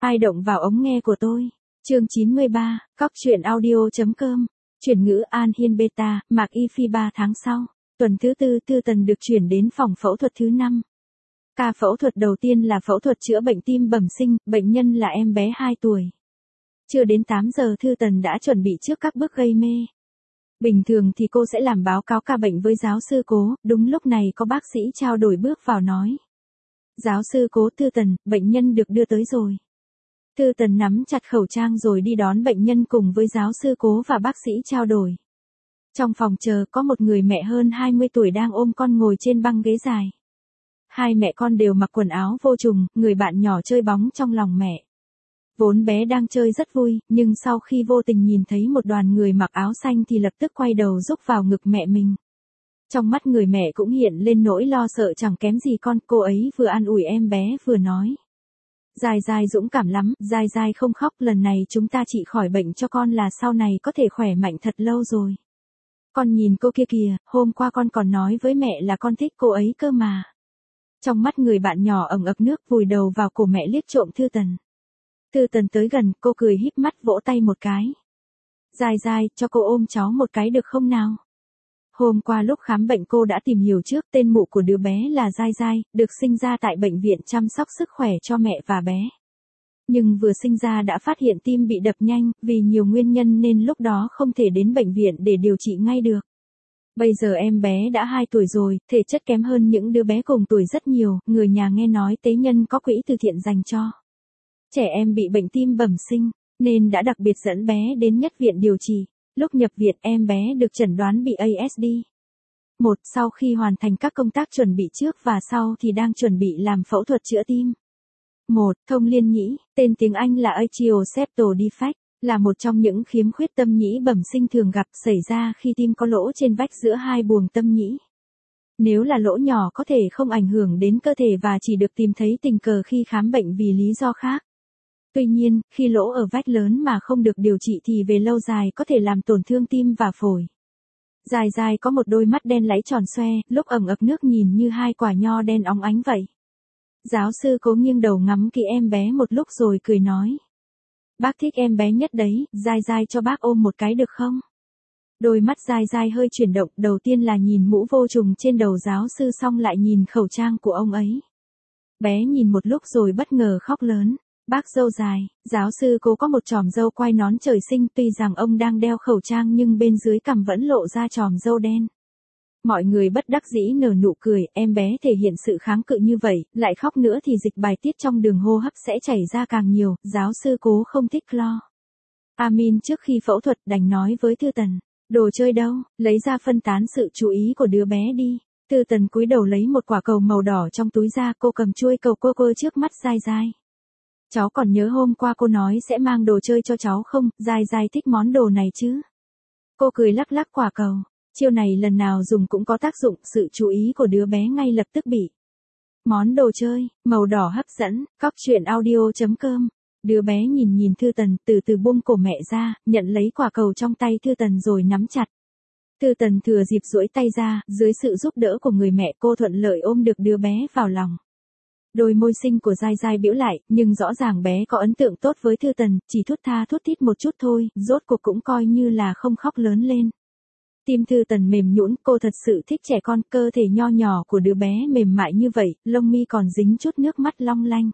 Ai động vào ống nghe của tôi? Chương 93, Cóc truyện audio.com. Chuyển ngữ An Hiên Beta, Mạc Y Phi 3 tháng sau. Tuần thứ tư, Tư Tần được chuyển đến phòng phẫu thuật thứ 5. Ca phẫu thuật đầu tiên là phẫu thuật chữa bệnh tim bẩm sinh, bệnh nhân là em bé 2 tuổi. Chưa đến 8 giờ Thư Tần đã chuẩn bị trước các bước gây mê. Bình thường thì cô sẽ làm báo cáo ca bệnh với giáo sư Cố, đúng lúc này có bác sĩ trao đổi bước vào nói. Giáo sư Cố, Thư Tần, bệnh nhân được đưa tới rồi. Thư Tần nắm chặt khẩu trang rồi đi đón bệnh nhân cùng với giáo sư Cố và bác sĩ trao đổi. Trong phòng chờ có một người mẹ hơn 20 tuổi đang ôm con ngồi trên băng ghế dài. Hai mẹ con đều mặc quần áo vô trùng, người bạn nhỏ chơi bóng trong lòng mẹ. Vốn bé đang chơi rất vui, nhưng sau khi vô tình nhìn thấy một đoàn người mặc áo xanh thì lập tức quay đầu rúc vào ngực mẹ mình. Trong mắt người mẹ cũng hiện lên nỗi lo sợ chẳng kém gì con, cô ấy vừa an ủi em bé vừa nói. Dài dài dũng cảm lắm, dài dài không khóc, lần này chúng ta trị khỏi bệnh cho con là sau này có thể khỏe mạnh thật lâu rồi. Con nhìn cô kia kìa, hôm qua con còn nói với mẹ là con thích cô ấy cơ mà. Trong mắt người bạn nhỏ ẩn ực nước vùi đầu vào cổ mẹ liếc trộm Thư Tần. Thư Tần tới gần, cô cười híp mắt vỗ tay một cái. Dài dài, cho cô ôm cháu một cái được không nào? Hôm qua lúc khám bệnh cô đã tìm hiểu trước, tên mụ của đứa bé là Giai Giai, được sinh ra tại bệnh viện chăm sóc sức khỏe cho mẹ và bé. Nhưng vừa sinh ra đã phát hiện tim bị đập nhanh, vì nhiều nguyên nhân nên lúc đó không thể đến bệnh viện để điều trị ngay được. Bây giờ em bé đã 2 tuổi rồi, thể chất kém hơn những đứa bé cùng tuổi rất nhiều, người nhà nghe nói tế nhân có quỹ từ thiện dành cho trẻ em bị bệnh tim bẩm sinh, nên đã đặc biệt dẫn bé đến nhất viện điều trị. Lúc nhập viện em bé được chẩn đoán bị ASD. Sau khi hoàn thành các công tác chuẩn bị trước và sau thì đang chuẩn bị làm phẫu thuật chữa tim. Thông liên nhĩ, tên tiếng Anh là atrial septal defect, là một trong những khiếm khuyết tâm nhĩ bẩm sinh thường gặp xảy ra khi tim có lỗ trên vách giữa hai buồng tâm nhĩ. Nếu là lỗ nhỏ có thể không ảnh hưởng đến cơ thể và chỉ được tìm thấy tình cờ khi khám bệnh vì lý do khác. Tuy nhiên, khi lỗ ở vách lớn mà không được điều trị thì về lâu dài có thể làm tổn thương tim và phổi. Dài dài có một đôi mắt đen láy tròn xoe, lúc ẩn ực nước nhìn như 2 quả nho đen óng ánh vậy. Giáo sư Cố nghiêng đầu ngắm kỹ em bé một lúc rồi cười nói. Bác thích em bé nhất đấy, Dài dài cho bác ôm một cái được không? Đôi mắt Dài dài hơi chuyển động, đầu tiên là nhìn mũ vô trùng trên đầu giáo sư xong lại nhìn khẩu trang của ông ấy. Bé nhìn một lúc rồi bất ngờ khóc lớn. Bác dâu dài, giáo sư Cố có một chòm râu quai nón trời sinh, tuy rằng ông đang đeo khẩu trang nhưng bên dưới cằm vẫn lộ ra chòm râu đen. Mọi người bất đắc dĩ nở nụ cười, em bé thể hiện sự kháng cự như vậy, lại khóc nữa thì dịch bài tiết trong đường hô hấp sẽ chảy ra càng nhiều, giáo sư Cố không thích lo. Amin trước khi phẫu thuật đành nói với Thư Tần, đồ chơi đâu, lấy ra phân tán sự chú ý của đứa bé đi. Thư Tần cúi đầu lấy một quả cầu màu đỏ trong túi ra, cô cầm chuôi cầu cô trước mắt Dài dài. Cháu còn nhớ hôm qua cô nói sẽ mang đồ chơi cho cháu không, Dài dài thích món đồ này chứ. Cô cười lắc lắc quả cầu, chiêu này lần nào dùng cũng có tác dụng, sự chú ý của đứa bé ngay lập tức bị. Món đồ chơi, màu đỏ hấp dẫn, Cóc truyện audio.com. Đứa bé nhìn Thư Tần, từ từ buông cổ mẹ ra, nhận lấy quả cầu trong tay Thư Tần rồi nắm chặt. Thư Tần thừa dịp duỗi tay ra, dưới sự giúp đỡ của người mẹ cô thuận lợi ôm được đứa bé vào lòng. Đôi môi xinh của Dài dài biểu lại, nhưng rõ ràng bé có ấn tượng tốt với Thư Tần, chỉ thút tha thút thít một chút thôi, rốt cuộc cũng coi như là không khóc lớn lên. Tim Thư Tần mềm nhũn, cô thật sự thích trẻ con, cơ thể nho nhỏ của đứa bé mềm mại như vậy, lông mi còn dính chút nước mắt long lanh.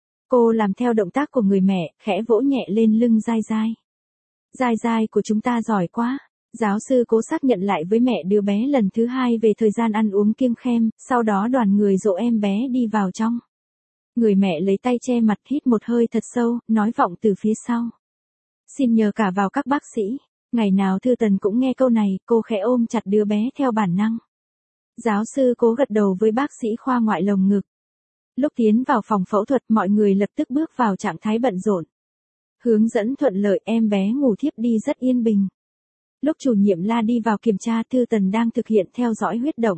Cô làm theo động tác của người mẹ, khẽ vỗ nhẹ lên lưng Dài dài. Dài dài của chúng ta giỏi quá. Giáo sư Cố xác nhận lại với mẹ đứa bé lần thứ 2 về thời gian ăn uống kiêng khem, sau đó đoàn người dỗ em bé đi vào trong. Người mẹ lấy tay che mặt hít một hơi thật sâu, nói vọng từ phía sau. Xin nhờ cả vào các bác sĩ. Ngày nào Thư Tần cũng nghe câu này, cô khẽ ôm chặt đứa bé theo bản năng. Giáo sư Cố gật đầu với bác sĩ khoa ngoại lồng ngực. Lúc tiến vào phòng phẫu thuật mọi người lập tức bước vào trạng thái bận rộn. Hướng dẫn thuận lợi, em bé ngủ thiếp đi rất yên bình. Lúc chủ nhiệm La đi vào kiểm tra, Thư Tần đang thực hiện theo dõi huyết động.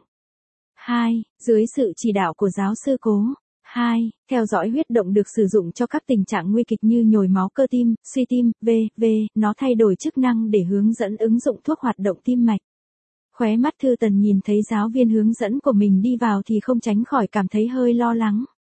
Dưới sự chỉ đạo của giáo sư Cố. Theo dõi huyết động được sử dụng cho các tình trạng nguy kịch như nhồi máu cơ tim, suy tim, v.v. Nó thay đổi chức năng để hướng dẫn ứng dụng thuốc hoạt động tim mạch. Khóe mắt Thư Tần nhìn thấy giáo viên hướng dẫn của mình đi vào thì không tránh khỏi cảm thấy hơi lo lắng.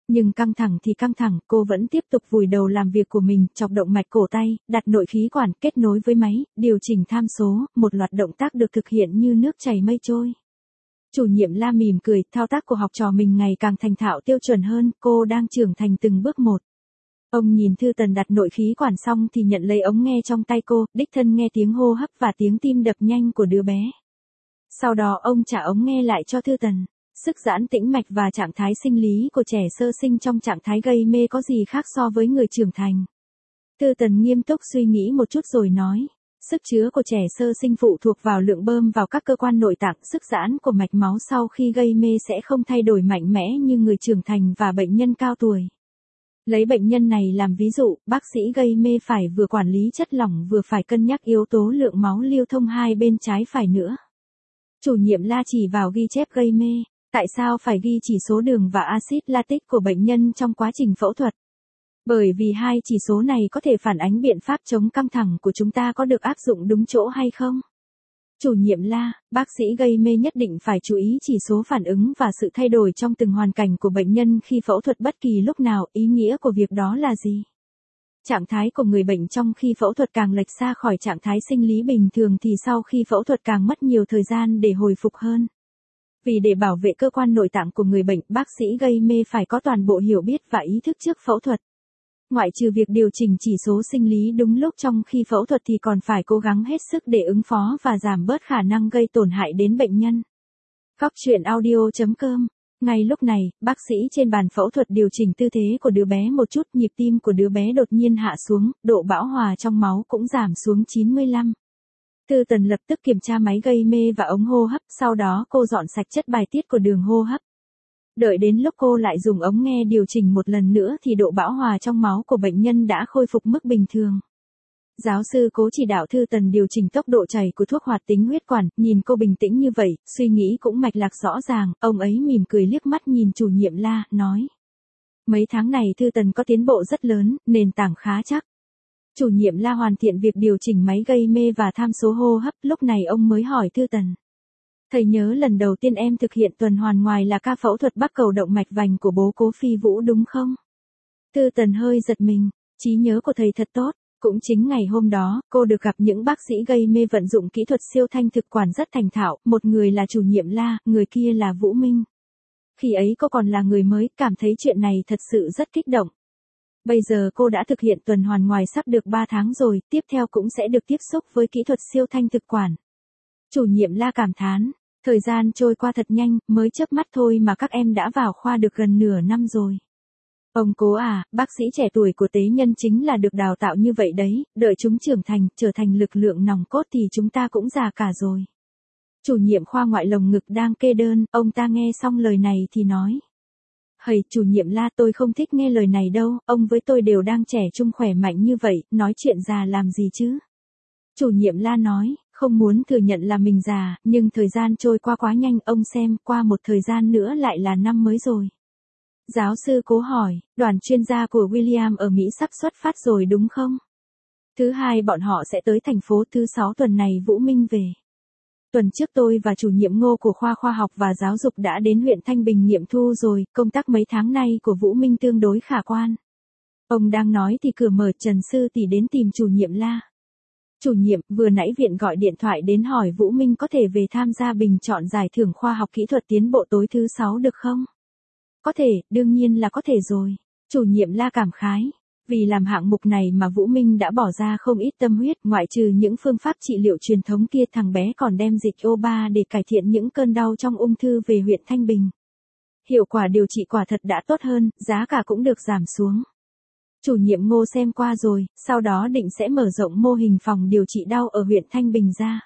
Nhưng căng thẳng thì căng thẳng, cô vẫn tiếp tục vùi đầu làm việc của mình, chọc động mạch cổ tay, đặt nội khí quản, kết nối với máy, điều chỉnh tham số, một loạt động tác được thực hiện như nước chảy mây trôi. Chủ nhiệm La mỉm cười, thao tác của học trò mình ngày càng thành thạo tiêu chuẩn hơn, cô đang trưởng thành từng bước một. Ông nhìn Thư Tần đặt nội khí quản xong thì nhận lấy ống nghe trong tay cô, đích thân nghe tiếng hô hấp và tiếng tim đập nhanh của đứa bé. Sau đó ông trả ống nghe lại cho Thư Tần. Sức giãn tĩnh mạch và trạng thái sinh lý của trẻ sơ sinh trong trạng thái gây mê có gì khác so với người trưởng thành. Thư Tần nghiêm túc suy nghĩ một chút rồi nói. Sức chứa của trẻ sơ sinh phụ thuộc vào lượng bơm vào các cơ quan nội tạng, sức giãn của mạch máu sau khi gây mê sẽ không thay đổi mạnh mẽ như người trưởng thành và bệnh nhân cao tuổi. Lấy bệnh nhân này làm ví dụ, bác sĩ gây mê phải vừa quản lý chất lỏng vừa phải cân nhắc yếu tố lượng máu lưu thông hai bên trái phải nữa. Chủ nhiệm La chỉ vào ghi chép gây mê. Tại sao phải ghi chỉ số đường và axit lactic của bệnh nhân trong quá trình phẫu thuật? Bởi vì hai chỉ số này có thể phản ánh biện pháp chống căng thẳng của chúng ta có được áp dụng đúng chỗ hay không. Chủ nhiệm La, bác sĩ gây mê nhất định phải chú ý chỉ số phản ứng và sự thay đổi trong từng hoàn cảnh của bệnh nhân khi phẫu thuật bất kỳ lúc nào, ý nghĩa của việc đó là gì? Trạng thái của người bệnh trong khi phẫu thuật càng lệch xa khỏi trạng thái sinh lý bình thường thì sau khi phẫu thuật càng mất nhiều thời gian để hồi phục hơn. Vì để bảo vệ cơ quan nội tạng của người bệnh, bác sĩ gây mê phải có toàn bộ hiểu biết và ý thức trước phẫu thuật. Ngoại trừ việc điều chỉnh chỉ số sinh lý đúng lúc trong khi phẫu thuật thì còn phải cố gắng hết sức để ứng phó và giảm bớt khả năng gây tổn hại đến bệnh nhân. Góc truyện audio.com. Ngay lúc này, bác sĩ trên bàn phẫu thuật điều chỉnh tư thế của đứa bé một chút, nhịp tim của đứa bé đột nhiên hạ xuống, độ bão hòa trong máu cũng giảm xuống 95. Thư Tần lập tức kiểm tra máy gây mê và ống hô hấp, sau đó cô dọn sạch chất bài tiết của đường hô hấp. Đợi đến lúc cô lại dùng ống nghe điều chỉnh một lần nữa thì độ bão hòa trong máu của bệnh nhân đã khôi phục mức bình thường. Giáo sư Cố chỉ đạo Thư Tần điều chỉnh tốc độ chảy của thuốc hoạt tính huyết quản, nhìn cô bình tĩnh như vậy, suy nghĩ cũng mạch lạc rõ ràng, ông ấy mỉm cười liếc mắt nhìn chủ nhiệm La, nói. Mấy tháng này Thư Tần có tiến bộ rất lớn, nền tảng khá chắc. Chủ nhiệm La hoàn thiện việc điều chỉnh máy gây mê và tham số hô hấp, lúc này ông mới hỏi Thư Tần. Thầy nhớ lần đầu tiên em thực hiện tuần hoàn ngoài là ca phẫu thuật bắc cầu động mạch vành của bố Cố Phi Vũ đúng không? Thư Tần hơi giật mình, trí nhớ của thầy thật tốt. Cũng chính ngày hôm đó, cô được gặp những bác sĩ gây mê vận dụng kỹ thuật siêu thanh thực quản rất thành thạo, một người là chủ nhiệm La, người kia là Vũ Minh. Khi ấy cô còn là người mới, cảm thấy chuyện này thật sự rất kích động. Bây giờ cô đã thực hiện tuần hoàn ngoài sắp được 3 tháng rồi, tiếp theo cũng sẽ được tiếp xúc với kỹ thuật siêu thanh thực quản. Chủ nhiệm La cảm thán, thời gian trôi qua thật nhanh, mới chớp mắt thôi mà các em đã vào khoa được gần nửa năm rồi. Ông Cố à, bác sĩ trẻ tuổi của tế nhân chính là được đào tạo như vậy đấy, đợi chúng trưởng thành, trở thành lực lượng nòng cốt thì chúng ta cũng già cả rồi. Chủ nhiệm khoa ngoại lồng ngực đang kê đơn, ông ta nghe xong lời này thì nói. Hầy, chủ nhiệm La, tôi không thích nghe lời này đâu, ông với tôi đều đang trẻ trung khỏe mạnh như vậy, nói chuyện già làm gì chứ? Chủ nhiệm La nói, không muốn thừa nhận là mình già, nhưng thời gian trôi qua quá nhanh, ông xem, qua một thời gian nữa lại là năm mới rồi. Giáo sư Cố hỏi, đoàn chuyên gia của William ở Mỹ sắp xuất phát rồi đúng không? Thứ hai bọn họ sẽ tới thành phố, thứ 6 tuần này Vũ Minh về. Tuần trước tôi và chủ nhiệm Ngô của khoa khoa học và giáo dục đã đến huyện Thanh Bình nghiệm thu rồi, công tác mấy tháng nay của Vũ Minh tương đối khả quan. Ông đang nói thì cửa mở, Trần sư tỷ đến tìm chủ nhiệm La. Chủ nhiệm, vừa nãy viện gọi điện thoại đến hỏi Vũ Minh có thể về tham gia bình chọn giải thưởng khoa học kỹ thuật tiến bộ tối thứ 6 được không? Có thể, đương nhiên là có thể rồi. Chủ nhiệm La cảm khái. Vì làm hạng mục này mà Vũ Minh đã bỏ ra không ít tâm huyết, ngoại trừ những phương pháp trị liệu truyền thống kia, thằng bé còn đem dịch O3 để cải thiện những cơn đau trong ung thư về huyện Thanh Bình. Hiệu quả điều trị quả thật đã tốt hơn, giá cả cũng được giảm xuống. Chủ nhiệm Ngô xem qua rồi, sau đó định sẽ mở rộng mô hình phòng điều trị đau ở huyện Thanh Bình ra.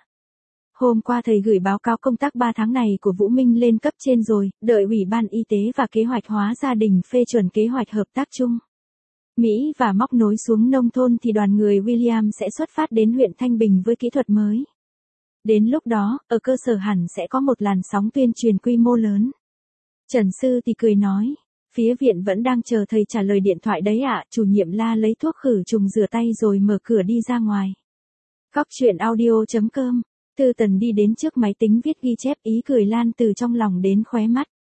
Hôm qua thầy gửi báo cáo công tác 3 tháng này của Vũ Minh lên cấp trên rồi, đợi Ủy ban Y tế và Kế hoạch hóa gia đình phê chuẩn kế hoạch hợp tác chung Mỹ và móc nối xuống nông thôn thì đoàn người William sẽ xuất phát đến huyện Thanh Bình với kỹ thuật mới. Đến lúc đó, ở cơ sở hẳn sẽ có một làn sóng tuyên truyền quy mô lớn. Trần sư thì cười nói, phía viện vẫn đang chờ thầy trả lời điện thoại đấy ạ. Chủ nhiệm La lấy thuốc khử trùng rửa tay rồi mở cửa đi ra ngoài. Góc truyện audio.com. Thư Tần đi đến trước máy tính viết ghi chép, ý cười lan từ trong lòng đến khóe mắt.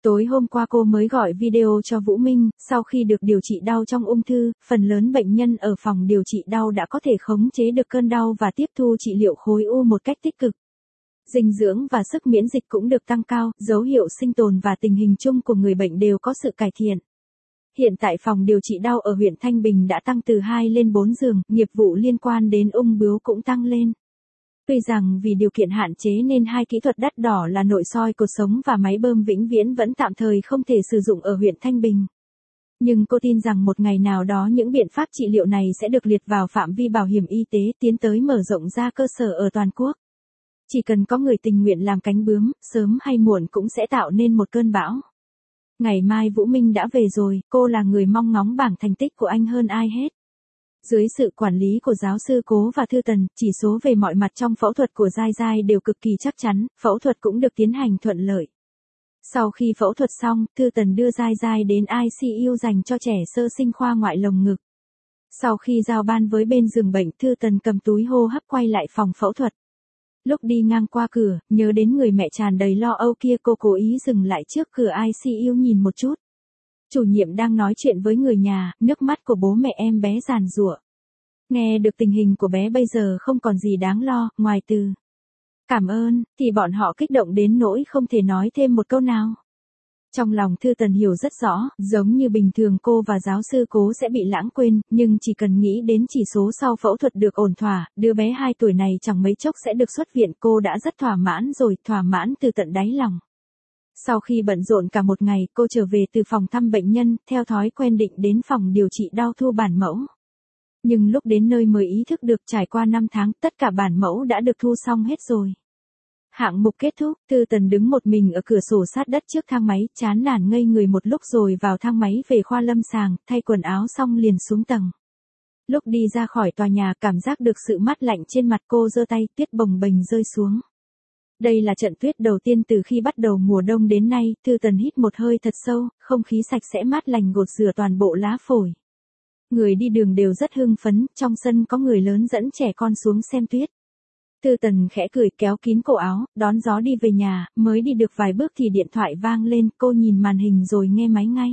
Tối hôm qua cô mới gọi video cho Vũ Minh, sau khi được điều trị đau trong ung thư, phần lớn bệnh nhân ở phòng điều trị đau đã có thể khống chế được cơn đau và tiếp thu trị liệu khối u một cách tích cực. Dinh dưỡng và sức miễn dịch cũng được tăng cao, dấu hiệu sinh tồn và tình hình chung của người bệnh đều có sự cải thiện. Hiện tại phòng điều trị đau ở huyện Thanh Bình đã tăng từ 2 lên 4 giường, nghiệp vụ liên quan đến ung bướu cũng tăng lên. Tuy rằng vì điều kiện hạn chế nên hai kỹ thuật đắt đỏ là nội soi cột sống và máy bơm vĩnh viễn vẫn tạm thời không thể sử dụng ở huyện Thanh Bình. Nhưng cô tin rằng một ngày nào đó những biện pháp trị liệu này sẽ được liệt vào phạm vi bảo hiểm y tế tiến tới mở rộng ra cơ sở ở toàn quốc. Chỉ cần có người tình nguyện làm cánh bướm, sớm hay muộn cũng sẽ tạo nên một cơn bão. Ngày mai Vũ Minh đã về rồi, cô là người mong ngóng bảng thành tích của anh hơn ai hết. Dưới sự quản lý của giáo sư Cố và Thư Tần, chỉ số về mọi mặt trong phẫu thuật của Giai Giai đều cực kỳ chắc chắn, phẫu thuật cũng được tiến hành thuận lợi. Sau khi phẫu thuật xong, Thư Tần đưa Giai Giai đến ICU dành cho trẻ sơ sinh khoa ngoại lồng ngực. Sau khi giao ban với bên giường bệnh, Thư Tần cầm túi hô hấp quay lại phòng phẫu thuật. Lúc đi ngang qua cửa, nhớ đến người mẹ tràn đầy lo âu kia, cô cố ý dừng lại trước cửa ICU nhìn một chút. Chủ nhiệm đang nói chuyện với người nhà, nước mắt của bố mẹ em bé giàn giụa. Nghe được tình hình của bé bây giờ không còn gì đáng lo, ngoài từ cảm ơn, thì bọn họ kích động đến nỗi không thể nói thêm một câu nào. Trong lòng Thư Tần hiểu rất rõ, giống như bình thường cô và giáo sư Cố sẽ bị lãng quên, nhưng chỉ cần nghĩ đến chỉ số sau phẫu thuật được ổn thỏa, đứa bé 2 tuổi này chẳng mấy chốc sẽ được xuất viện, cô đã rất thỏa mãn rồi, thỏa mãn từ tận đáy lòng. Sau khi bận rộn cả một ngày, cô trở về từ phòng thăm bệnh nhân, theo thói quen định đến phòng điều trị đau thu bản mẫu. Nhưng lúc đến nơi mới ý thức được trải qua 5 tháng, tất cả bản mẫu đã được thu xong hết rồi. Hạng mục kết thúc, Thư Tần đứng một mình ở cửa sổ sát đất trước thang máy, chán nản ngây người một lúc rồi vào thang máy về khoa lâm sàng, thay quần áo xong liền xuống tầng. Lúc đi ra khỏi tòa nhà, cảm giác được sự mát lạnh trên mặt, cô giơ tay, tuyết bồng bềnh rơi xuống. Đây là trận tuyết đầu tiên từ khi bắt đầu mùa đông đến nay, Thư Tần hít một hơi thật sâu, không khí sạch sẽ mát lành gột rửa toàn bộ lá phổi. Người đi đường đều rất hưng phấn, trong sân có người lớn dẫn trẻ con xuống xem tuyết. Thư Tần khẽ cười kéo kín cổ áo, đón gió đi về nhà, mới đi được vài bước thì điện thoại vang lên, cô nhìn màn hình rồi nghe máy ngay.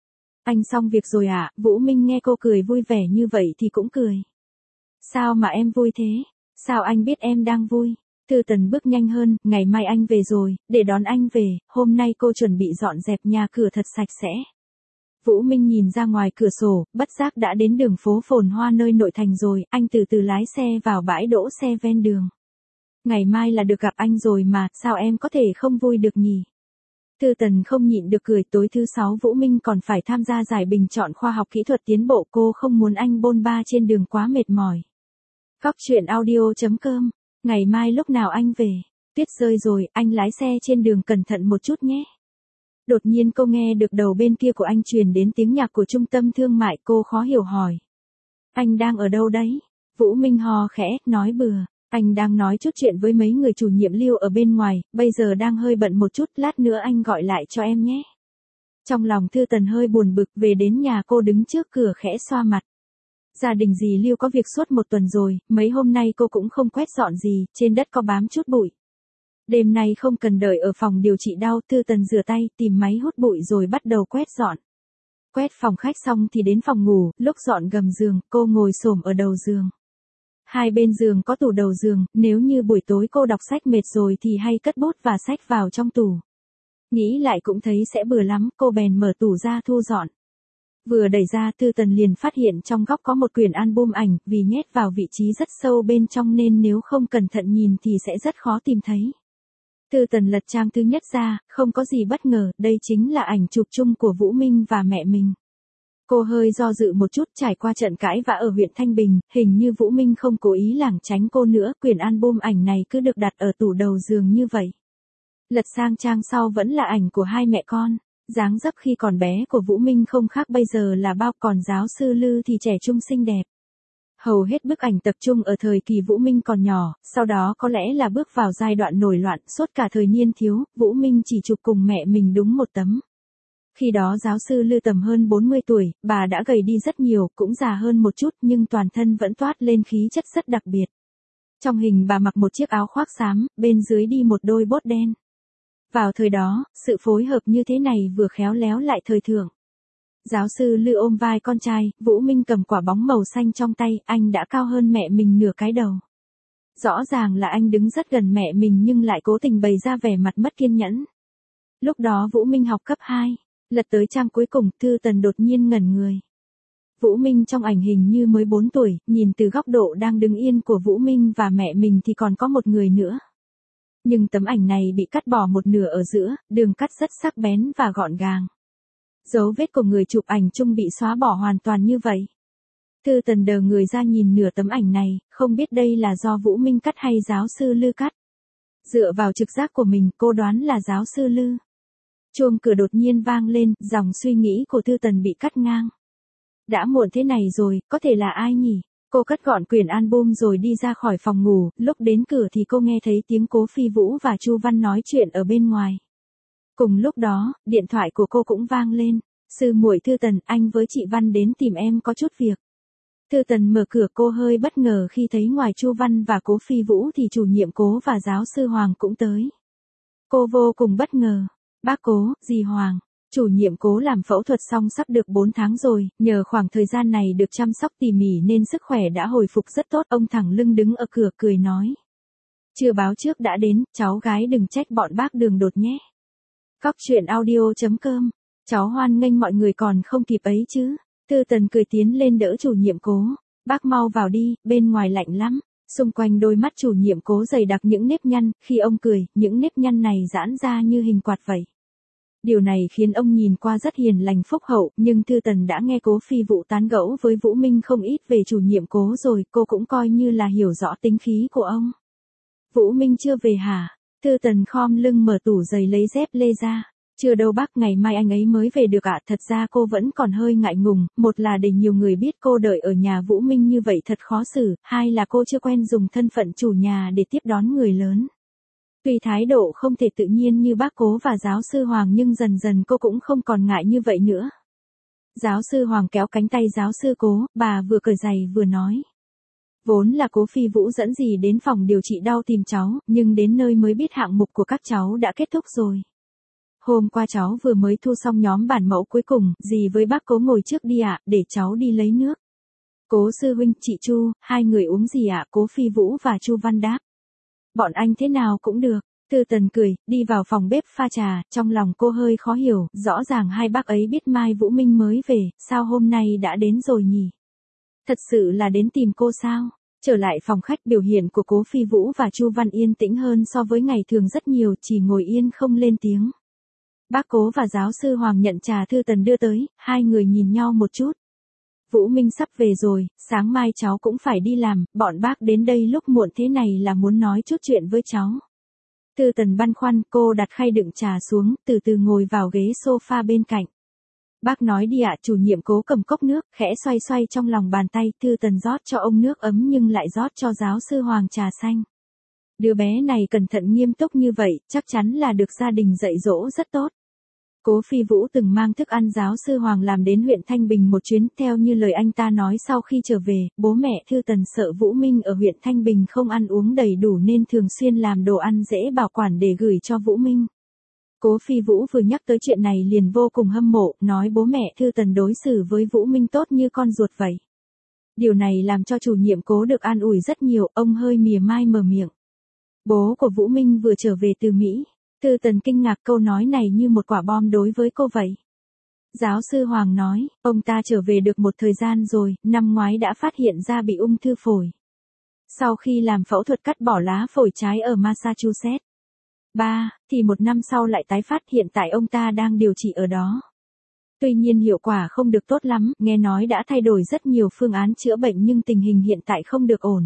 Anh xong việc rồi à? Vũ Minh nghe cô cười vui vẻ như vậy thì cũng cười. Sao mà em vui thế? Sao anh biết em đang vui? Thư Tần bước nhanh hơn, ngày mai anh về rồi, để đón anh về, hôm nay cô chuẩn bị dọn dẹp nhà cửa thật sạch sẽ. Vũ Minh nhìn ra ngoài cửa sổ, bất giác đã đến đường phố phồn hoa nơi nội thành rồi, anh từ từ lái xe vào bãi đỗ xe ven đường. Ngày mai là được gặp anh rồi mà, sao em có thể không vui được nhỉ? Thư Tần không nhịn được cười, tối thứ 6 Vũ Minh còn phải tham gia giải bình chọn khoa học kỹ thuật tiến bộ, cô không muốn anh bôn ba trên đường quá mệt mỏi. Góc truyện audio.com, ngày mai lúc nào anh về? Tuyết rơi rồi, anh lái xe trên đường cẩn thận một chút nhé. Đột nhiên cô nghe được đầu bên kia của anh truyền đến tiếng nhạc của trung tâm thương mại, cô khó hiểu hỏi. Anh đang ở đâu đấy? Vũ Minh hò khẽ, nói bừa. Anh đang nói chút chuyện với mấy người chủ nhiệm Lưu ở bên ngoài, bây giờ đang hơi bận một chút, lát nữa anh gọi lại cho em nhé. Trong lòng Thư Tần hơi buồn bực, về đến nhà cô đứng trước cửa khẽ xoa mặt. Gia đình dì Lưu có việc suốt 1 tuần rồi, mấy hôm nay cô cũng không quét dọn gì, trên đất có bám chút bụi. Đêm nay không cần đợi ở phòng điều trị đau, Thư Tần rửa tay, tìm máy hút bụi rồi bắt đầu quét dọn. Quét phòng khách xong thì đến phòng ngủ, lúc dọn gầm giường, cô ngồi xổm ở đầu giường. Hai bên giường có tủ đầu giường, nếu như buổi tối cô đọc sách mệt rồi thì hay cất bút và sách vào trong tủ. Nghĩ lại cũng thấy sẽ bừa lắm, cô bèn mở tủ ra thu dọn. Vừa đẩy ra, Thư Tần liền phát hiện trong góc có một quyển album ảnh, vì nhét vào vị trí rất sâu bên trong nên nếu không cẩn thận nhìn thì sẽ rất khó tìm thấy. Thư Tần lật trang thứ nhất ra, không có gì bất ngờ, đây chính là ảnh chụp chung của Vũ Minh và mẹ mình. Cô hơi do dự một chút, trải qua trận cãi vã ở huyện Thanh Bình, hình như Vũ Minh không cố ý lảng tránh cô nữa, quyển album ảnh này cứ được đặt ở tủ đầu giường như vậy. Lật sang trang sau vẫn là ảnh của hai mẹ con, dáng dấp khi còn bé của Vũ Minh không khác bây giờ là bao, còn giáo sư Lư thì trẻ trung xinh đẹp. Hầu hết bức ảnh tập trung ở thời kỳ Vũ Minh còn nhỏ, sau đó có lẽ là bước vào giai đoạn nổi loạn, suốt cả thời niên thiếu, Vũ Minh chỉ chụp cùng mẹ mình đúng 1 tấm. Khi đó giáo sư Lư tầm hơn 40 tuổi, bà đã gầy đi rất nhiều, cũng già hơn một chút nhưng toàn thân vẫn toát lên khí chất rất đặc biệt. Trong hình bà mặc một chiếc áo khoác xám, bên dưới đi một đôi bốt đen. Vào thời đó, sự phối hợp như thế này vừa khéo léo lại thời thượng. Giáo sư Lư ôm vai con trai, Vũ Minh cầm quả bóng màu xanh trong tay, anh đã cao hơn mẹ mình nửa cái đầu. Rõ ràng là anh đứng rất gần mẹ mình nhưng lại cố tình bày ra vẻ mặt mất kiên nhẫn. Lúc đó Vũ Minh học cấp 2, lật tới trang cuối cùng, Thư Tần đột nhiên ngẩn người. Vũ Minh trong ảnh hình như mới 4 tuổi, nhìn từ góc độ đang đứng yên của Vũ Minh và mẹ mình thì còn có một người nữa. Nhưng tấm ảnh này bị cắt bỏ một nửa ở giữa, đường cắt rất sắc bén và gọn gàng. Dấu vết của người chụp ảnh chung bị xóa bỏ hoàn toàn như vậy. Thư Tần đờ người ra nhìn nửa tấm ảnh này, không biết đây là do Vũ Minh cắt hay giáo sư Lư cắt. Dựa vào trực giác của mình, cô đoán là giáo sư Lư. Chuông cửa đột nhiên vang lên, dòng suy nghĩ của Thư Tần bị cắt ngang. Đã muộn thế này rồi, có thể là ai nhỉ? Cô cất gọn quyển album rồi đi ra khỏi phòng ngủ, lúc đến cửa thì cô nghe thấy tiếng Cố Phi Vũ và Chu Văn nói chuyện ở bên ngoài. Cùng lúc đó, điện thoại của cô cũng vang lên. Sư muội Thư Tần, anh với chị Văn đến tìm em có chút việc. Thư Tần mở cửa, cô hơi bất ngờ khi thấy ngoài Chu Văn và Cố Phi Vũ thì chủ nhiệm Cố và giáo sư Hoàng cũng tới. Cô vô cùng bất ngờ. Bác Cố, dì Hoàng. Chủ nhiệm Cố làm phẫu thuật xong sắp được 4 tháng rồi, nhờ khoảng thời gian này được chăm sóc tỉ mỉ nên sức khỏe đã hồi phục rất tốt. Ông thẳng lưng đứng ở cửa cười nói. Chưa báo trước đã đến, cháu gái đừng trách bọn bác đường đột nhé. Cóc truyện audio.com. Cháu hoan nghênh mọi người còn không kịp ấy chứ. Thư Tần cười tiến lên đỡ chủ nhiệm Cố. Bác mau vào đi, bên ngoài lạnh lắm. Xung quanh đôi mắt chủ nhiệm Cố dày đặc những nếp nhăn, khi ông cười, những nếp nhăn này giãn ra như hình quạt vậy. Điều này khiến ông nhìn qua rất hiền lành phúc hậu, nhưng Thư Tần đã nghe Cố Phi Vũ tán gẫu với Vũ Minh không ít về chủ nhiệm Cố rồi, cô cũng coi như là hiểu rõ tính khí của ông. Vũ Minh chưa về hả? Thư Tần khom lưng mở tủ giày lấy dép lê ra. Chưa đâu bác, ngày mai anh ấy mới về được ạ. Thật ra cô vẫn còn hơi ngại ngùng, một là để nhiều người biết cô đợi ở nhà Vũ Minh như vậy thật khó xử, hai là cô chưa quen dùng thân phận chủ nhà để tiếp đón người lớn. Tuy thái độ không thể tự nhiên như bác Cố và giáo sư Hoàng nhưng dần dần cô cũng không còn ngại như vậy nữa. Giáo sư Hoàng kéo cánh tay giáo sư Cố, bà vừa cởi giày vừa nói. Vốn là Cố Phi Vũ dẫn dì đến phòng điều trị đau tìm cháu, nhưng đến nơi mới biết hạng mục của các cháu đã kết thúc rồi. Hôm qua cháu vừa mới thu xong nhóm bản mẫu cuối cùng, dì với bác Cố ngồi trước đi ạ, để cháu đi lấy nước. Cố sư huynh, chị Chu, hai người uống gì ạ? Cố Phi Vũ và Chu Văn đáp. Bọn anh thế nào cũng được. Thư Tần cười, đi vào phòng bếp pha trà, trong lòng cô hơi khó hiểu, rõ ràng hai bác ấy biết mai Vũ Minh mới về, sao hôm nay đã đến rồi nhỉ? Thật sự là đến tìm cô sao? Trở lại phòng khách, biểu hiện của Cố Phi Vũ và Chu Văn yên tĩnh hơn so với ngày thường rất nhiều, chỉ ngồi yên không lên tiếng. Bác Cố và giáo sư Hoàng nhận trà Thư Tần đưa tới, hai người nhìn nhau một chút. Vũ Minh sắp về rồi, sáng mai cháu cũng phải đi làm, bọn bác đến đây lúc muộn thế này là muốn nói chút chuyện với cháu. Thư Tần băn khoăn, cô đặt khay đựng trà xuống, từ từ ngồi vào ghế sofa bên cạnh. Bác nói đi ạ. Chủ nhiệm Cố cầm cốc nước, khẽ xoay xoay trong lòng bàn tay, Thư Tần rót cho ông nước ấm nhưng lại rót cho giáo sư Hoàng trà xanh. Đứa bé này cẩn thận nghiêm túc như vậy, chắc chắn là được gia đình dạy dỗ rất tốt. Cố Phi Vũ từng mang thức ăn giáo sư Hoàng làm đến huyện Thanh Bình một chuyến, theo như lời anh ta nói sau khi trở về, bố mẹ Thư Tần sợ Vũ Minh ở huyện Thanh Bình không ăn uống đầy đủ nên thường xuyên làm đồ ăn dễ bảo quản để gửi cho Vũ Minh. Cố Phi Vũ vừa nhắc tới chuyện này liền vô cùng hâm mộ, nói bố mẹ Thư Tần đối xử với Vũ Minh tốt như con ruột vậy. Điều này làm cho chủ nhiệm Cố được an ủi rất nhiều, ông hơi mỉa mai mở miệng. Bố của Vũ Minh vừa trở về từ Mỹ. Thư Tần kinh ngạc, câu nói này như một quả bom đối với cô vậy. Giáo sư Hoàng nói, ông ta trở về được một thời gian rồi, năm ngoái đã phát hiện ra bị ung thư phổi. Sau khi làm phẫu thuật cắt bỏ lá phổi trái ở Massachusetts, thì một năm sau lại tái phát, hiện tại ông ta đang điều trị ở đó. Tuy nhiên hiệu quả không được tốt lắm, nghe nói đã thay đổi rất nhiều phương án chữa bệnh nhưng tình hình hiện tại không được ổn.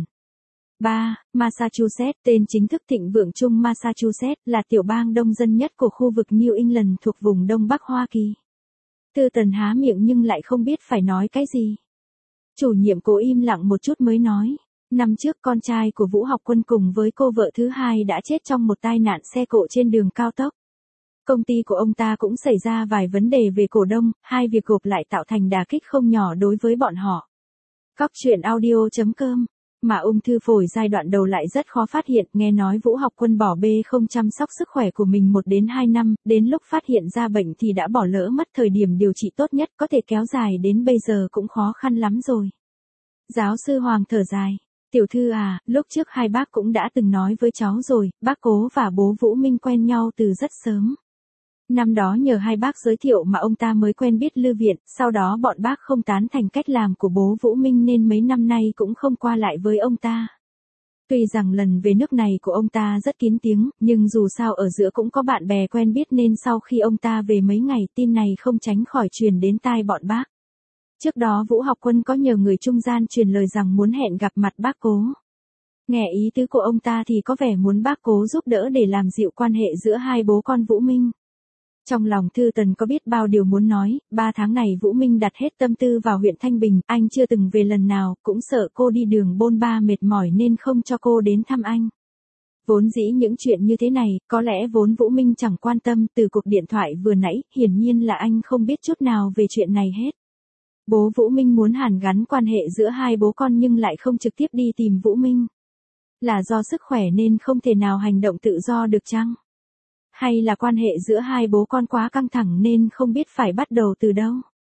Massachusetts, tên chính thức Thịnh Vượng Trung Massachusetts, là tiểu bang đông dân nhất của khu vực New England thuộc vùng Đông Bắc Hoa Kỳ. Thư Tần há miệng nhưng lại không biết phải nói cái gì. Chủ nhiệm Cố im lặng một chút mới nói. Năm trước con trai của Vũ Học Quân cùng với cô vợ thứ hai đã chết trong một tai nạn xe cộ trên đường cao tốc. Công ty của ông ta cũng xảy ra vài vấn đề về cổ đông, hai việc gộp lại tạo thành đả kích không nhỏ đối với bọn họ. Cóc truyện audio.com Mà ung thư phổi giai đoạn đầu lại rất khó phát hiện, nghe nói Vũ Học Quân bỏ bê không chăm sóc sức khỏe của mình 1 đến 2 năm, đến lúc phát hiện ra bệnh thì đã bỏ lỡ mất thời điểm điều trị tốt nhất, có thể kéo dài đến bây giờ cũng khó khăn lắm rồi. Giáo sư Hoàng thở dài. Tiểu thư à, lúc trước hai bác cũng đã từng nói với cháu rồi, bác Cố và bố Vũ Minh quen nhau từ rất sớm. Năm đó nhờ hai bác giới thiệu mà ông ta mới quen biết Lư Viện, sau đó bọn bác không tán thành cách làm của bố Vũ Minh nên mấy năm nay cũng không qua lại với ông ta. Tuy rằng lần về nước này của ông ta rất kín tiếng, nhưng dù sao ở giữa cũng có bạn bè quen biết nên sau khi ông ta về mấy ngày tin này không tránh khỏi truyền đến tai bọn bác. Trước đó Vũ Học Quân có nhờ người trung gian truyền lời rằng muốn hẹn gặp mặt bác Cố. Nghe ý tứ của ông ta thì có vẻ muốn bác Cố giúp đỡ để làm dịu quan hệ giữa hai bố con Vũ Minh. Trong lòng Thư Tần có biết bao điều muốn nói, 3 tháng này Vũ Minh đặt hết tâm tư vào huyện Thanh Bình, anh chưa từng về lần nào, cũng sợ cô đi đường bôn ba mệt mỏi nên không cho cô đến thăm anh. Vốn dĩ những chuyện như thế này, có lẽ vốn Vũ Minh chẳng quan tâm, từ cuộc điện thoại vừa nãy, hiển nhiên là anh không biết chút nào về chuyện này hết. Bố Vũ Minh muốn hàn gắn quan hệ giữa hai bố con nhưng lại không trực tiếp đi tìm Vũ Minh. Là do sức khỏe nên không thể nào hành động tự do được chăng? Hay là quan hệ giữa hai bố con quá căng thẳng nên không biết phải bắt đầu từ đâu?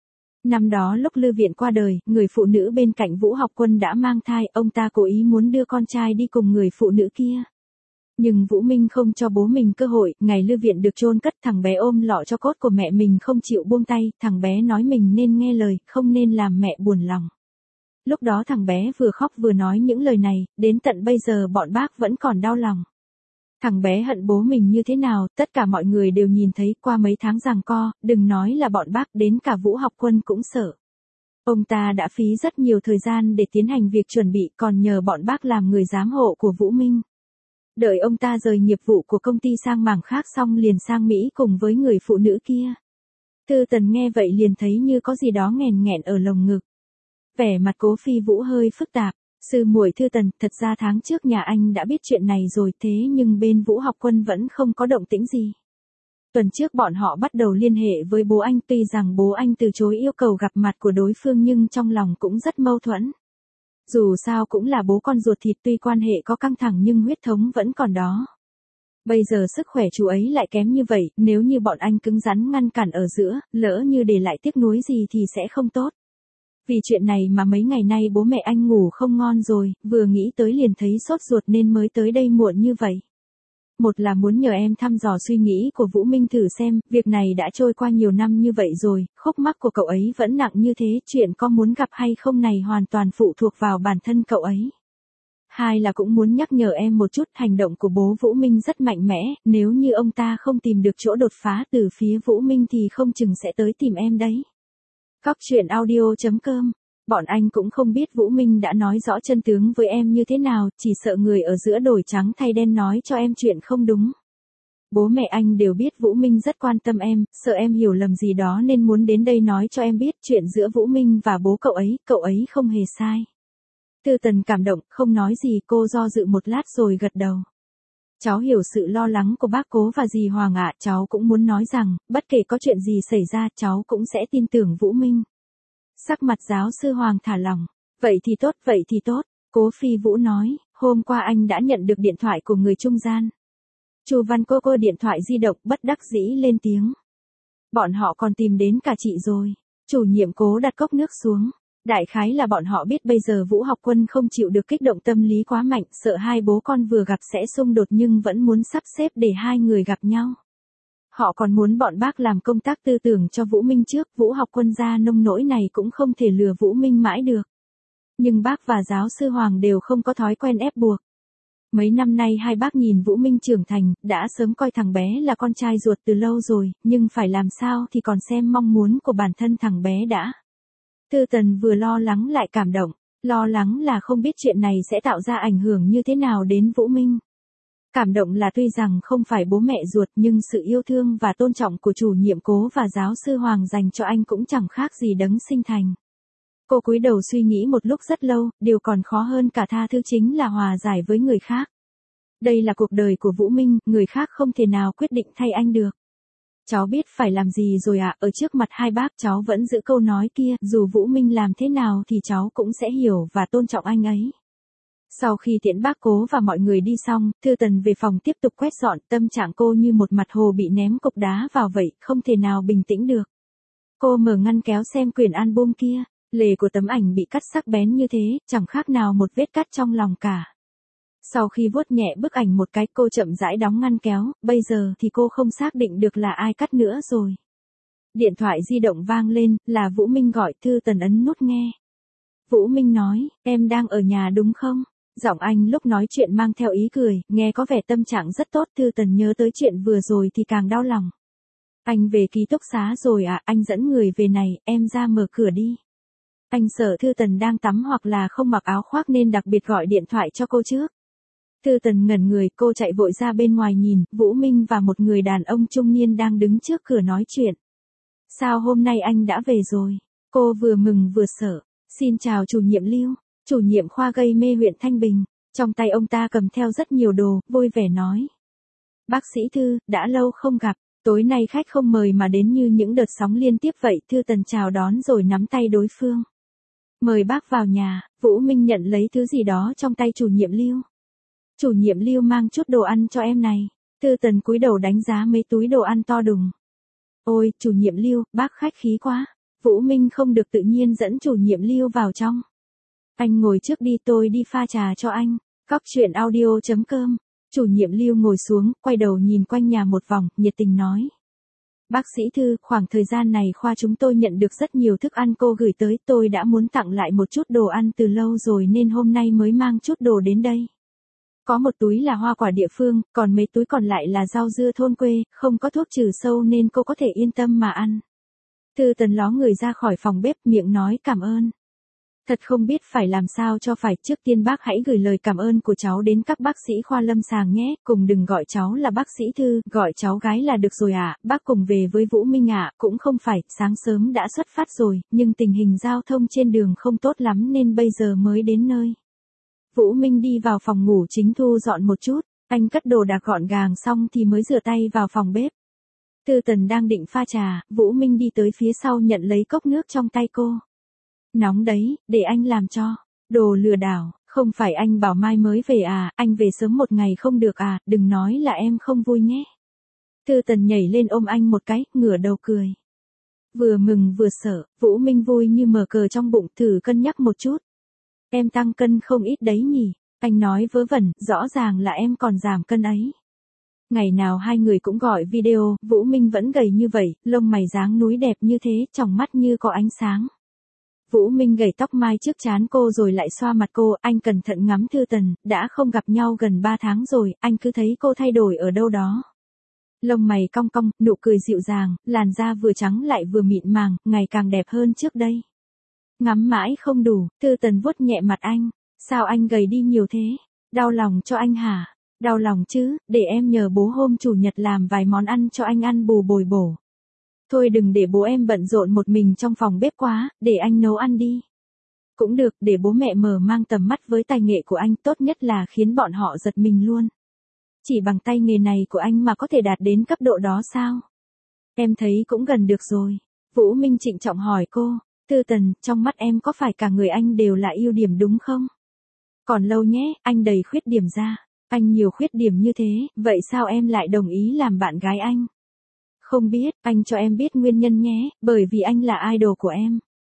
Năm đó lúc Lư Viện qua đời, người phụ nữ bên cạnh Vũ Học Quân đã mang thai, ông ta cố ý muốn đưa con trai đi cùng người phụ nữ kia. Nhưng Vũ Minh không cho bố mình cơ hội, ngày Lư Viện được chôn cất thằng bé ôm lọ cho cốt của mẹ mình không chịu buông tay, thằng bé nói mình nên nghe lời, không nên làm mẹ buồn lòng. Lúc đó thằng bé vừa khóc vừa nói những lời này, đến tận bây giờ bọn bác vẫn còn đau lòng. Thằng bé hận bố mình như thế nào, tất cả mọi người đều nhìn thấy qua mấy tháng giằng co, đừng nói là bọn bác, đến cả Vũ Học Quân cũng sợ. Ông ta đã phí rất nhiều thời gian để tiến hành việc chuẩn bị, còn nhờ bọn bác làm người giám hộ của Vũ Minh. Đợi ông ta rời nghiệp vụ của công ty sang mảng khác xong liền sang Mỹ cùng với người phụ nữ kia. Thư Tần nghe vậy liền thấy như có gì đó nghẹn nghẹn ở lồng ngực. Vẻ mặt Cố Phi Vũ hơi phức tạp. Sư muội Thư Tần, thật ra tháng trước nhà anh đã biết chuyện này rồi thế nhưng bên Vũ Học Quân vẫn không có động tĩnh gì. Tuần trước bọn họ bắt đầu liên hệ với bố anh, tuy rằng bố anh từ chối yêu cầu gặp mặt của đối phương nhưng trong lòng cũng rất mâu thuẫn. Dù sao cũng là bố con ruột thịt, tuy quan hệ có căng thẳng nhưng huyết thống vẫn còn đó. Bây giờ sức khỏe chú ấy lại kém như vậy, nếu như bọn anh cứng rắn ngăn cản ở giữa, lỡ như để lại tiếc nuối gì thì sẽ không tốt. Vì chuyện này mà mấy ngày nay bố mẹ anh ngủ không ngon rồi, vừa nghĩ tới liền thấy sốt ruột nên mới tới đây muộn như vậy. Một là muốn nhờ em thăm dò suy nghĩ của Vũ Minh thử xem, việc này đã trôi qua nhiều năm như vậy rồi, khúc mắc của cậu ấy vẫn nặng như thế, chuyện có muốn gặp hay không này hoàn toàn phụ thuộc vào bản thân cậu ấy. Hai là cũng muốn nhắc nhở em một chút, hành động của bố Vũ Minh rất mạnh mẽ, nếu như ông ta không tìm được chỗ đột phá từ phía Vũ Minh thì không chừng sẽ tới tìm em đấy. Cóc truyện audio.com. Bọn anh cũng không biết Vũ Minh đã nói rõ chân tướng với em như thế nào, chỉ sợ người ở giữa đổi trắng thay đen nói cho em chuyện không đúng. Bố mẹ anh đều biết Vũ Minh rất quan tâm em, sợ em hiểu lầm gì đó nên muốn đến đây nói cho em biết chuyện giữa Vũ Minh và bố cậu ấy không hề sai. Thư Tần cảm động, không nói gì, cô do dự một lát rồi gật đầu. Cháu hiểu sự lo lắng của bác Cố và dì Hoàng ạ, cháu cũng muốn nói rằng, bất kể có chuyện gì xảy ra cháu cũng sẽ tin tưởng Vũ Minh. Sắc mặt giáo sư Hoàng thả lỏng. Vậy thì tốt, Cố Phi Vũ nói, hôm qua anh đã nhận được điện thoại của người trung gian. Chu Văn cô điện thoại di động bất đắc dĩ lên tiếng. Bọn họ còn tìm đến cả chị rồi. Chủ nhiệm Cố đặt cốc nước xuống. Đại khái là bọn họ biết bây giờ Vũ Học Quân không chịu được kích động tâm lý quá mạnh, sợ hai bố con vừa gặp sẽ xung đột nhưng vẫn muốn sắp xếp để hai người gặp nhau. Họ còn muốn bọn bác làm công tác tư tưởng cho Vũ Minh trước, Vũ Học Quân ra nông nỗi này cũng không thể lừa Vũ Minh mãi được. Nhưng bác và giáo sư Hoàng đều không có thói quen ép buộc. Mấy năm nay hai bác nhìn Vũ Minh trưởng thành, đã sớm coi thằng bé là con trai ruột từ lâu rồi, nhưng phải làm sao thì còn xem mong muốn của bản thân thằng bé đã. Thư Tần vừa lo lắng lại cảm động, lo lắng là không biết chuyện này sẽ tạo ra ảnh hưởng như thế nào đến Vũ Minh. Cảm động là tuy rằng không phải bố mẹ ruột nhưng sự yêu thương và tôn trọng của chủ nhiệm Cố và giáo sư Hoàng dành cho anh cũng chẳng khác gì đấng sinh thành. Cô cúi đầu suy nghĩ một lúc rất lâu, điều còn khó hơn cả tha thứ chính là hòa giải với người khác. Đây là cuộc đời của Vũ Minh, người khác không thể nào quyết định thay anh được. Cháu biết phải làm gì rồi ạ, ở trước mặt hai bác cháu vẫn giữ câu nói kia, dù Vũ Minh làm thế nào thì cháu cũng sẽ hiểu và tôn trọng anh ấy. Sau khi tiễn bác Cố và mọi người đi xong, Thư Tần về phòng tiếp tục quét dọn, tâm trạng cô như một mặt hồ bị ném cục đá vào vậy, không thể nào bình tĩnh được. Cô mở ngăn kéo xem quyển album kia, lề của tấm ảnh bị cắt sắc bén như thế, chẳng khác nào một vết cắt trong lòng cả. Sau khi vuốt nhẹ bức ảnh một cái, cô chậm rãi đóng ngăn kéo, bây giờ thì cô không xác định được là ai cắt nữa rồi. Điện thoại di động vang lên, là Vũ Minh gọi. Thư Tần ấn nút nghe. Vũ Minh nói, em đang ở nhà đúng không? Giọng anh lúc nói chuyện mang theo ý cười, nghe có vẻ tâm trạng rất tốt. Thư Tần nhớ tới chuyện vừa rồi thì càng đau lòng. Anh về ký túc xá rồi à, anh dẫn người về này, em ra mở cửa đi. Anh sợ Thư Tần đang tắm hoặc là không mặc áo khoác nên đặc biệt gọi điện thoại cho cô trước. Thư Tần ngẩn người, cô chạy vội ra bên ngoài nhìn, Vũ Minh và một người đàn ông trung niên đang đứng trước cửa nói chuyện. Sao hôm nay anh đã về rồi? Cô vừa mừng vừa sợ. Xin chào chủ nhiệm Lưu, chủ nhiệm khoa gây mê huyện Thanh Bình. Trong tay ông ta cầm theo rất nhiều đồ, vui vẻ nói. Bác sĩ Thư, đã lâu không gặp, tối nay khách không mời mà đến như những đợt sóng liên tiếp vậy. Thư Tần chào đón rồi nắm tay đối phương. Mời bác vào nhà. Vũ Minh nhận lấy thứ gì đó trong tay chủ nhiệm Lưu. Chủ nhiệm Lưu mang chút đồ ăn cho em này. Thư Tần cúi đầu đánh giá mấy túi đồ ăn to đùng. Ôi, chủ nhiệm Lưu, bác khách khí quá. Vũ Minh không được tự nhiên dẫn chủ nhiệm Lưu vào trong. Anh ngồi trước đi, tôi đi pha trà cho anh. Cóc truyện audio.com. Chủ nhiệm Lưu ngồi xuống, quay đầu nhìn quanh nhà một vòng, nhiệt tình nói. Bác sĩ Thư, khoảng thời gian này khoa chúng tôi nhận được rất nhiều thức ăn cô gửi tới, tôi đã muốn tặng lại một chút đồ ăn từ lâu rồi nên hôm nay mới mang chút đồ đến đây. Có một túi là hoa quả địa phương, còn mấy túi còn lại là rau dưa thôn quê, không có thuốc trừ sâu nên cô có thể yên tâm mà ăn. Thư Tần ló người ra khỏi phòng bếp, miệng nói cảm ơn. Thật không biết phải làm sao cho phải, trước tiên bác hãy gửi lời cảm ơn của cháu đến các bác sĩ khoa lâm sàng nhé, cùng đừng gọi cháu là bác sĩ Thư, gọi cháu gái là được rồi ạ. Bác cùng về với Vũ Minh ạ. Cũng không phải, sáng sớm đã xuất phát rồi, nhưng tình hình giao thông trên đường không tốt lắm nên bây giờ mới đến nơi. Vũ Minh đi vào phòng ngủ chính thu dọn một chút, anh cất đồ đạc gọn gàng xong thì mới rửa tay vào phòng bếp. Thư Tần đang định pha trà, Vũ Minh đi tới phía sau nhận lấy cốc nước trong tay cô. Nóng đấy, để anh làm cho. Đồ lừa đảo, không phải anh bảo mai mới về à, anh về sớm một ngày không được à, đừng nói là em không vui nhé. Thư Tần nhảy lên ôm anh một cái, ngửa đầu cười. Vừa mừng vừa sợ, Vũ Minh vui như mở cờ trong bụng, thử cân nhắc một chút. Em tăng cân không ít đấy nhỉ, anh nói vớ vẩn, rõ ràng là em còn giảm cân ấy. Ngày nào hai người cũng gọi video, Vũ Minh vẫn gầy như vậy, lông mày dáng núi đẹp như thế, tròng mắt như có ánh sáng. Vũ Minh gẩy tóc mai trước trán cô rồi lại xoa mặt cô, anh cẩn thận ngắm Thư Tần, đã không gặp nhau gần 3 tháng rồi, anh cứ thấy cô thay đổi ở đâu đó. Lông mày cong cong, nụ cười dịu dàng, làn da vừa trắng lại vừa mịn màng, ngày càng đẹp hơn trước đây. Ngắm mãi không đủ, Thư Tần vuốt nhẹ mặt anh, sao anh gầy đi nhiều thế, đau lòng cho anh hả? Đau lòng chứ, để em nhờ bố hôm chủ nhật làm vài món ăn cho anh ăn bù bồi bổ. Thôi đừng để bố em bận rộn một mình trong phòng bếp quá, để anh nấu ăn đi. Cũng được, để bố mẹ mở mang tầm mắt với tài nghệ của anh, tốt nhất là khiến bọn họ giật mình luôn. Chỉ bằng tay nghề này của anh mà có thể đạt đến cấp độ đó sao? Em thấy cũng gần được rồi. Vũ Minh trịnh trọng hỏi cô, Thư Tần, trong mắt em có phải cả người anh đều là ưu điểm đúng không? Còn lâu nhé, anh đầy khuyết điểm ra. Anh nhiều khuyết điểm như thế, vậy sao em lại đồng ý làm bạn gái anh? Không biết, anh cho em biết nguyên nhân nhé, bởi vì anh là idol của em.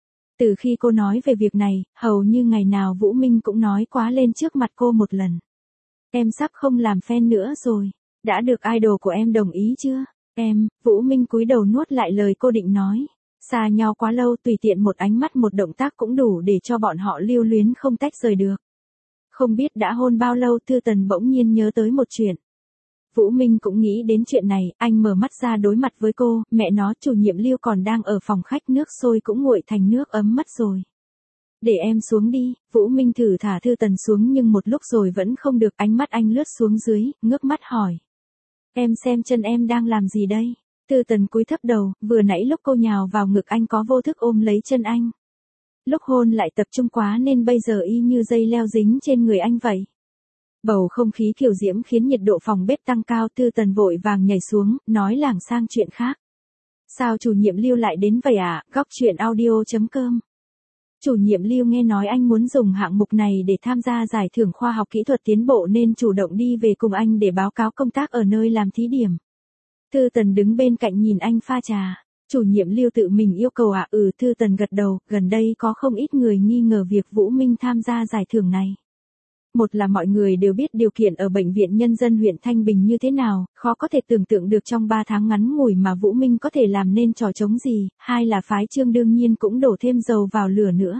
Từ khi cô nói về việc này, hầu như ngày nào Vũ Minh cũng nói quá lên trước mặt cô một lần. Em sắp không làm fan nữa rồi, đã được idol của em đồng ý chưa? Em, Vũ Minh cúi đầu nuốt lại lời cô định nói. Xa nhau quá lâu, tùy tiện một ánh mắt một động tác cũng đủ để cho bọn họ lưu luyến không tách rời được. Không biết đã hôn bao lâu, Thư Tần bỗng nhiên nhớ tới một chuyện. Vũ Minh cũng nghĩ đến chuyện này, anh mở mắt ra đối mặt với cô, mẹ nó, chủ nhiệm Lưu còn đang ở phòng khách, nước sôi cũng nguội thành nước ấm mất rồi. Để em xuống đi, Vũ Minh thử thả Thư Tần xuống nhưng một lúc rồi vẫn không được, ánh mắt anh lướt xuống dưới, ngước mắt hỏi. Em xem chân em đang làm gì đây? Thư Tần cúi thấp đầu, vừa nãy lúc cô nhào vào ngực anh có vô thức ôm lấy chân anh. Lúc hôn lại tập trung quá nên bây giờ y như dây leo dính trên người anh vậy. Bầu không khí kiều diễm khiến nhiệt độ phòng bếp tăng cao, Thư Tần vội vàng nhảy xuống, nói lảng sang chuyện khác. Sao chủ nhiệm Lưu lại đến vậy ạ? Góc truyện audio.com Chủ nhiệm Lưu nghe nói anh muốn dùng hạng mục này để tham gia giải thưởng khoa học kỹ thuật tiến bộ nên chủ động đi về cùng anh để báo cáo công tác ở nơi làm thí điểm. Thư Tần đứng bên cạnh nhìn anh pha trà. Chủ nhiệm Lưu tự mình yêu cầu à? Thư Tần gật đầu, gần đây có không ít người nghi ngờ việc Vũ Minh tham gia giải thưởng này. Một là mọi người đều biết điều kiện ở Bệnh viện Nhân dân huyện Thanh Bình như thế nào, khó có thể tưởng tượng được trong 3 tháng ngắn ngủi mà Vũ Minh có thể làm nên trò trống gì, hai là phái Trương đương nhiên cũng đổ thêm dầu vào lửa nữa.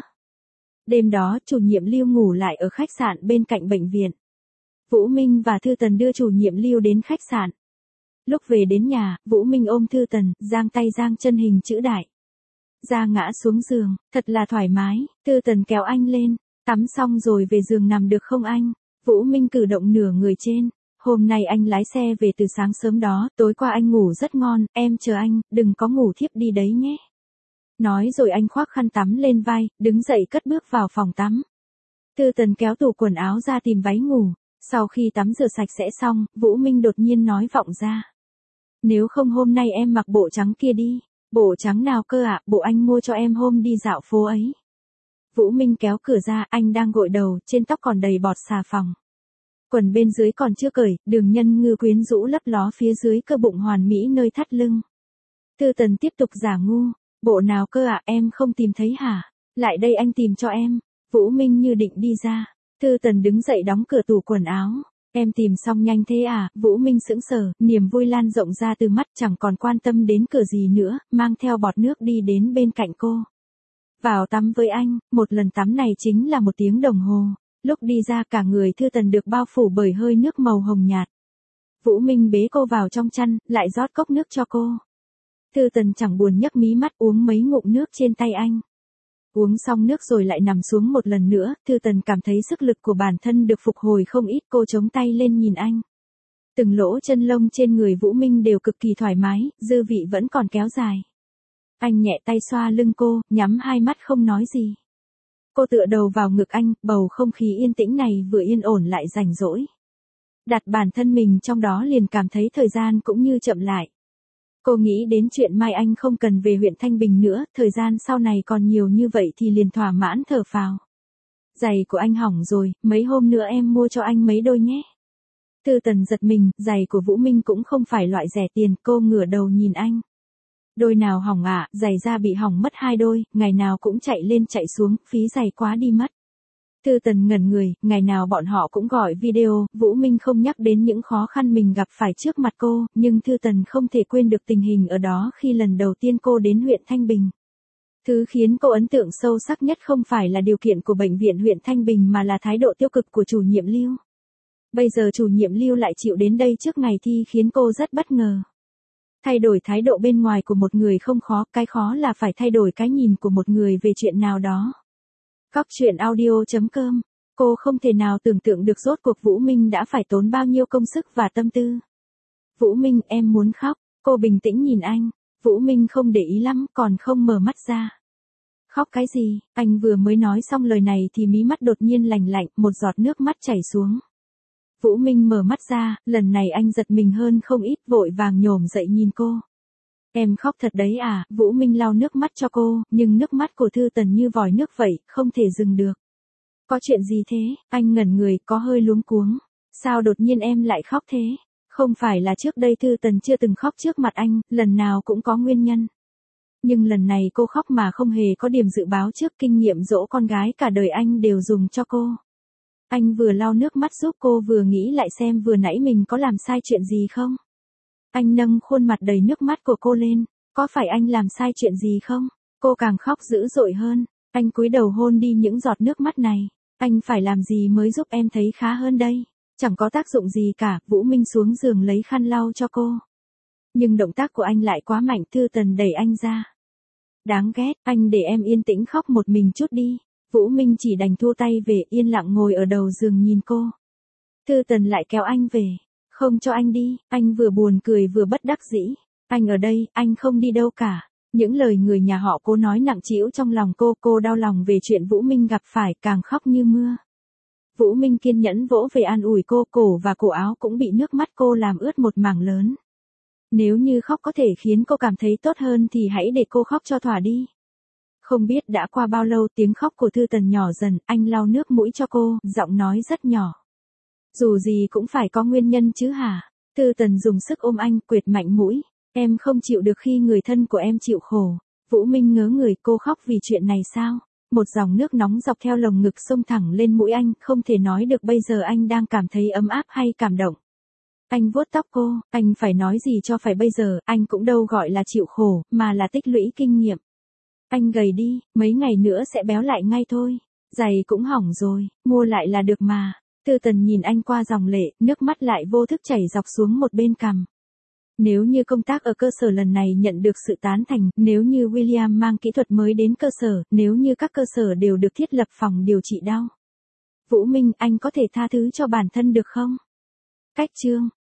Đêm đó, chủ nhiệm Lưu ngủ lại ở khách sạn bên cạnh bệnh viện. Vũ Minh và Thư Tần đưa chủ nhiệm Lưu đến khách sạn. Lúc về đến nhà, Vũ Minh ôm Thư Tần, giang tay giang chân hình chữ đại. Ra ngã xuống giường, thật là thoải mái, Thư Tần kéo anh lên. Tắm xong rồi về giường nằm được không anh? Vũ Minh cử động nửa người trên. Hôm nay anh lái xe về từ sáng sớm đó, tối qua anh ngủ rất ngon, em chờ anh, đừng có ngủ thiếp đi đấy nhé. Nói rồi anh khoác khăn tắm lên vai, đứng dậy cất bước vào phòng tắm. Thư Tần kéo tủ quần áo ra tìm váy ngủ. Sau khi tắm rửa sạch sẽ xong, Vũ Minh đột nhiên nói vọng ra. Nếu không hôm nay em mặc bộ trắng kia đi. Bộ trắng nào cơ ạ? Bộ anh mua cho em hôm đi dạo phố ấy. Vũ Minh kéo cửa ra, anh đang gội đầu, trên tóc còn đầy bọt xà phòng. Quần bên dưới còn chưa cởi, đường nhân ngư quyến rũ lấp ló phía dưới cơ bụng hoàn mỹ nơi thắt lưng. Thư Tần tiếp tục giả ngu, bộ nào cơ ạ? Em không tìm thấy hả? Lại đây anh tìm cho em. Vũ Minh như định đi ra. Thư Tần đứng dậy đóng cửa tủ quần áo. Em tìm xong nhanh thế à? Vũ Minh sững sờ, niềm vui lan rộng ra từ mắt, chẳng còn quan tâm đến cửa gì nữa, mang theo bọt nước đi đến bên cạnh cô. Vào tắm với anh, một lần tắm này chính là 1 tiếng đồng hồ. Lúc đi ra cả người Thư Tần được bao phủ bởi hơi nước màu hồng nhạt. Vũ Minh bế cô vào trong chăn, lại rót cốc nước cho cô. Thư Tần chẳng buồn nhấc mí mắt uống mấy ngụm nước trên tay anh. Uống xong nước rồi lại nằm xuống một lần nữa, Thư Tần cảm thấy sức lực của bản thân được phục hồi không ít, cô chống tay lên nhìn anh. Từng lỗ chân lông trên người Vũ Minh đều cực kỳ thoải mái, dư vị vẫn còn kéo dài. Anh nhẹ tay xoa lưng cô, nhắm hai mắt không nói gì. Cô tựa đầu vào ngực anh, bầu không khí yên tĩnh này vừa yên ổn lại rảnh rỗi. Đặt bản thân mình trong đó liền cảm thấy thời gian cũng như chậm lại. Cô nghĩ đến chuyện mai anh không cần về huyện Thanh Bình nữa, thời gian sau này còn nhiều như vậy thì liền thỏa mãn thở phào. Giày của anh hỏng rồi, mấy hôm nữa em mua cho anh mấy đôi nhé. Thư Tần giật mình, giày của Vũ Minh cũng không phải loại rẻ tiền, cô ngửa đầu nhìn anh. Đôi nào hỏng ạ? Giày da bị hỏng mất 2 đôi, ngày nào cũng chạy lên chạy xuống, phí giày quá đi mất. Thư Tần ngẩn người, ngày nào bọn họ cũng gọi video, Vũ Minh không nhắc đến những khó khăn mình gặp phải trước mặt cô, nhưng Thư Tần không thể quên được tình hình ở đó khi lần đầu tiên cô đến huyện Thanh Bình. Thứ khiến cô ấn tượng sâu sắc nhất không phải là điều kiện của bệnh viện huyện Thanh Bình mà là thái độ tiêu cực của chủ nhiệm Lưu. Bây giờ chủ nhiệm Lưu lại chịu đến đây trước ngày thi khiến cô rất bất ngờ. Thay đổi thái độ bên ngoài của một người không khó, cái khó là phải thay đổi cái nhìn của một người về chuyện nào đó. Cóc truyện audio.com. Cô không thể nào tưởng tượng được rốt cuộc Vũ Minh đã phải tốn bao nhiêu công sức và tâm tư. Vũ Minh, em muốn khóc. Cô bình tĩnh nhìn anh. Vũ Minh không để ý lắm, còn không mở mắt ra. Khóc cái gì? Anh vừa mới nói xong lời này thì mí mắt đột nhiên lành lạnh, một giọt nước mắt chảy xuống. Vũ Minh mở mắt ra, lần này anh giật mình hơn không ít, vội vàng nhổm dậy nhìn cô. Em khóc thật đấy à? Vũ Minh lau nước mắt cho cô, nhưng nước mắt của Thư Tần như vòi nước vậy, không thể dừng được. Có chuyện gì thế? Anh ngẩn người, có hơi luống cuống. Sao đột nhiên em lại khóc thế? Không phải là trước đây Thư Tần chưa từng khóc trước mặt anh, lần nào cũng có nguyên nhân. Nhưng lần này cô khóc mà không hề có điểm dự báo trước, kinh nghiệm dỗ con gái cả đời anh đều dùng cho cô. Anh vừa lau nước mắt giúp cô vừa nghĩ lại xem vừa nãy mình có làm sai chuyện gì không. Anh nâng khuôn mặt đầy nước mắt của cô lên. Có phải anh làm sai chuyện gì không? Cô càng khóc dữ dội hơn. Anh cúi đầu hôn đi những giọt nước mắt này. Anh phải làm gì mới giúp em thấy khá hơn đây? Chẳng có tác dụng gì cả. Vũ Minh xuống giường lấy khăn lau cho cô. Nhưng động tác của anh lại quá mạnh. Thư Tần đẩy anh ra. Đáng ghét, anh để em yên tĩnh khóc một mình chút đi. Vũ Minh chỉ đành thua tay về, yên lặng ngồi ở đầu giường nhìn cô. Thư Tần lại kéo anh về. Không cho anh đi, anh vừa buồn cười vừa bất đắc dĩ. Anh ở đây, anh không đi đâu cả. Những lời người nhà họ cô nói nặng trĩu trong lòng cô đau lòng về chuyện Vũ Minh gặp phải, càng khóc như mưa. Vũ Minh kiên nhẫn vỗ về an ủi cô, cổ và cổ áo cũng bị nước mắt cô làm ướt một mảng lớn. Nếu như khóc có thể khiến cô cảm thấy tốt hơn thì hãy để cô khóc cho thỏa đi. Không biết đã qua bao lâu tiếng khóc của Thư Tần nhỏ dần, anh lau nước mũi cho cô, giọng nói rất nhỏ. Dù gì cũng phải có nguyên nhân chứ hả? Thư Tần dùng sức ôm anh, quệt mạnh mũi. Em không chịu được khi người thân của em chịu khổ. Vũ Minh ngớ người, cô khóc vì chuyện này sao? Một dòng nước nóng dọc theo lồng ngực xông thẳng lên mũi anh, không thể nói được bây giờ anh đang cảm thấy ấm áp hay cảm động. Anh vuốt tóc cô, anh phải nói gì cho phải bây giờ, anh cũng đâu gọi là chịu khổ, mà là tích lũy kinh nghiệm. Anh gầy đi, mấy ngày nữa sẽ béo lại ngay thôi. Giày cũng hỏng rồi, mua lại là được mà. Thư Tần nhìn anh qua dòng lệ, nước mắt lại vô thức chảy dọc xuống một bên cằm. Nếu như công tác ở cơ sở lần này nhận được sự tán thành, nếu như William mang kỹ thuật mới đến cơ sở, nếu như các cơ sở đều được thiết lập phòng điều trị đau. Vũ Minh, anh có thể tha thứ cho bản thân được không? Cách chương